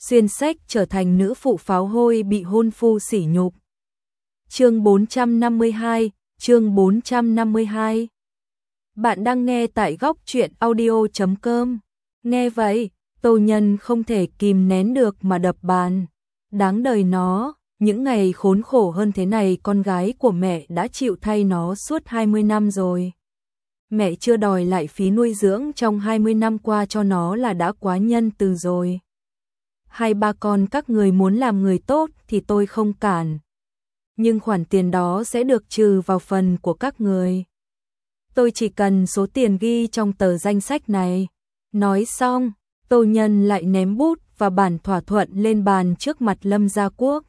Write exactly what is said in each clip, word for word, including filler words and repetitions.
xuyên sách trở thành nữ phụ pháo hôi bị hôn phu sỉ nhục. Chương bốn trăm năm mươi hai, chương bốn trăm năm mươi hai. Bạn đang nghe tại góc truyện audio chấm com. Nghe vậy, Tô Nhân không thể kìm nén được mà đập bàn. Đáng đời nó, những ngày khốn khổ hơn thế này con gái của mẹ đã chịu thay nó suốt hai mươi năm rồi. Mẹ chưa đòi lại phí nuôi dưỡng trong hai mươi năm qua cho nó là đã quá nhân từ rồi. Hai ba con các người muốn làm người tốt thì tôi không cản. Nhưng khoản tiền đó sẽ được trừ vào phần của các người. Tôi chỉ cần số tiền ghi trong tờ danh sách này. Nói xong, Tô Nhân lại ném bút và bản thỏa thuận lên bàn trước mặt Lâm Gia Quốc.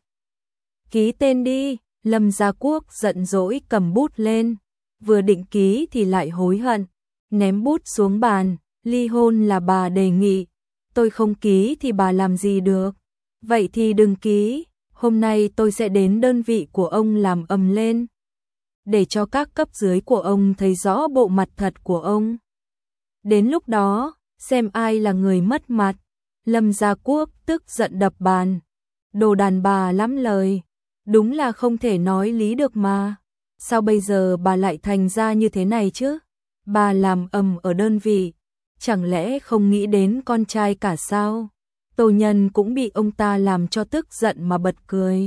Ký tên đi, Lâm Gia Quốc giận dỗi cầm bút lên. Vừa định ký thì lại hối hận. Ném bút xuống bàn, ly hôn là bà đề nghị. Tôi không ký thì bà làm gì được. Vậy thì đừng ký, hôm nay tôi sẽ đến đơn vị của ông làm ầm lên. Để cho các cấp dưới của ông thấy rõ bộ mặt thật của ông. Đến lúc đó, xem ai là người mất mặt. Lâm Gia Quốc tức giận đập bàn. Đồ đàn bà lắm lời. Đúng là không thể nói lý được mà. Sao bây giờ bà lại thành ra như thế này chứ? Bà làm ầm ở đơn vị. Chẳng lẽ không nghĩ đến con trai cả sao? Tô Nhân cũng bị ông ta làm cho tức giận mà bật cười.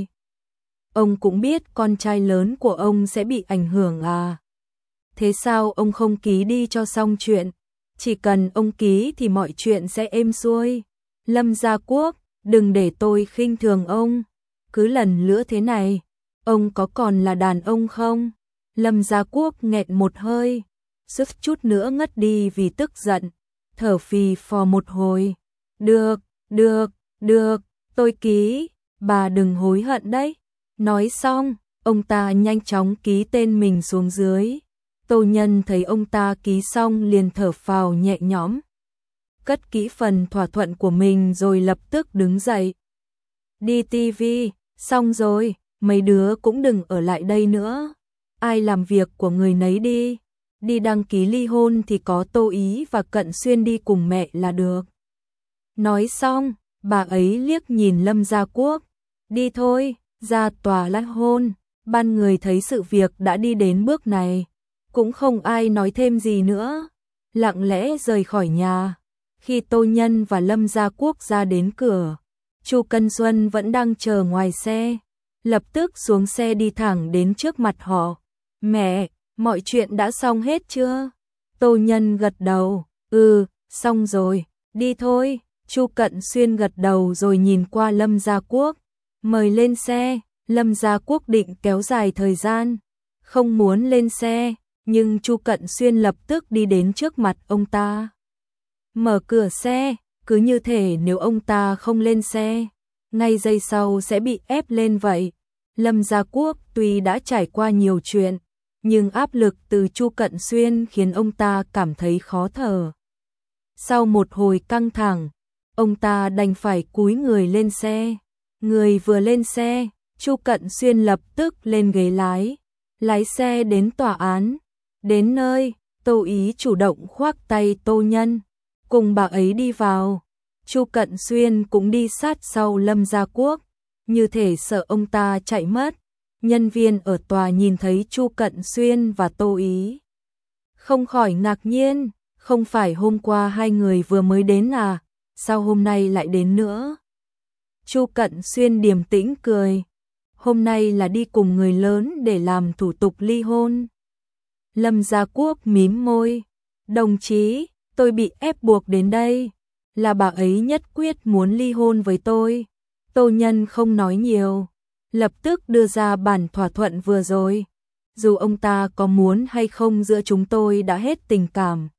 Ông cũng biết con trai lớn của ông sẽ bị ảnh hưởng à? Thế sao ông không ký đi cho xong chuyện? Chỉ cần ông ký thì mọi chuyện sẽ êm xuôi. Lâm Gia Quốc, đừng để tôi khinh thường ông. Cứ lần nữa thế này, ông có còn là đàn ông không? Lâm Gia Quốc nghẹn một hơi, suýt chút nữa ngất đi vì tức giận, thở phì phò một hồi. Được, được, được, tôi ký, bà đừng hối hận đấy. Nói xong, ông ta nhanh chóng ký tên mình xuống dưới. Tô Nhân thấy ông ta ký xong liền thở phào nhẹ nhõm. Cất kỹ phần thỏa thuận của mình rồi lập tức đứng dậy. Đi tivi, xong rồi, mấy đứa cũng đừng ở lại đây nữa. Ai làm việc của người nấy đi. Đi đăng ký ly hôn thì có Tô Ý và Cận Xuyên đi cùng mẹ là được. Nói xong, bà ấy liếc nhìn Lâm Gia Quốc. Đi thôi, ra tòa ly hôn. Ban người thấy sự việc đã đi đến bước này. Cũng không ai nói thêm gì nữa. Lặng lẽ rời khỏi nhà. Khi Tô Nhân và Lâm Gia Quốc ra đến cửa, Chu Cân Xuân vẫn đang chờ ngoài xe. Lập tức xuống xe đi thẳng đến trước mặt họ. Mẹ, mọi chuyện đã xong hết chưa? Tô Nhân gật đầu. Ừ, xong rồi, đi thôi. Chu Cận Xuyên gật đầu rồi nhìn qua Lâm Gia Quốc. Mời lên xe. Lâm Gia Quốc định kéo dài thời gian, không muốn lên xe, nhưng Chu Cận Xuyên lập tức đi đến trước mặt ông ta. Mở cửa xe, cứ như thể nếu ông ta không lên xe, ngay giây sau sẽ bị ép lên vậy. Lâm Gia Quốc tuy đã trải qua nhiều chuyện, nhưng áp lực từ Chu Cận Xuyên khiến ông ta cảm thấy khó thở. Sau một hồi căng thẳng, ông ta đành phải cúi người lên xe. Người vừa lên xe, Chu Cận Xuyên lập tức lên ghế lái, lái xe đến tòa án. Đến nơi, Tô Ý chủ động khoác tay Tô Nhân, cùng bà ấy đi vào. Chu Cận Xuyên cũng đi sát sau Lâm Gia Quốc, như thể sợ ông ta chạy mất. Nhân viên ở tòa nhìn thấy Chu Cận Xuyên và Tô Ý, không khỏi ngạc nhiên, không phải hôm qua hai người vừa mới đến à, sao hôm nay lại đến nữa? Chu Cận Xuyên điềm tĩnh cười, hôm nay là đi cùng người lớn để làm thủ tục ly hôn. Lâm Gia Quốc mím môi, đồng chí, tôi bị ép buộc đến đây, là bà ấy nhất quyết muốn ly hôn với tôi. Tô Nhân không nói nhiều, lập tức đưa ra bản thỏa thuận vừa rồi. Dù ông ta có muốn hay không giữa chúng tôi đã hết tình cảm.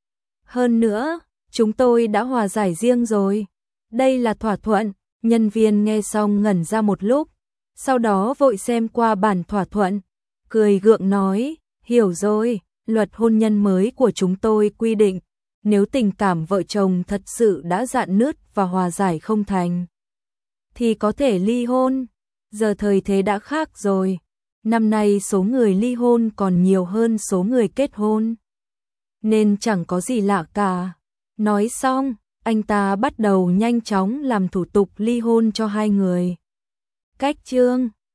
Hơn nữa, chúng tôi đã hòa giải riêng rồi. Đây là thỏa thuận. Nhân viên nghe xong ngẩn ra một lúc, sau đó vội xem qua bản thỏa thuận, cười gượng nói, hiểu rồi, luật hôn nhân mới của chúng tôi quy định, nếu tình cảm vợ chồng thật sự đã rạn nứt và hòa giải không thành, thì có thể ly hôn. Giờ thời thế đã khác rồi, năm nay số người ly hôn còn nhiều hơn số người kết hôn, nên chẳng có gì lạ cả. Nói xong, anh ta bắt đầu nhanh chóng làm thủ tục ly hôn cho hai người. Cách chương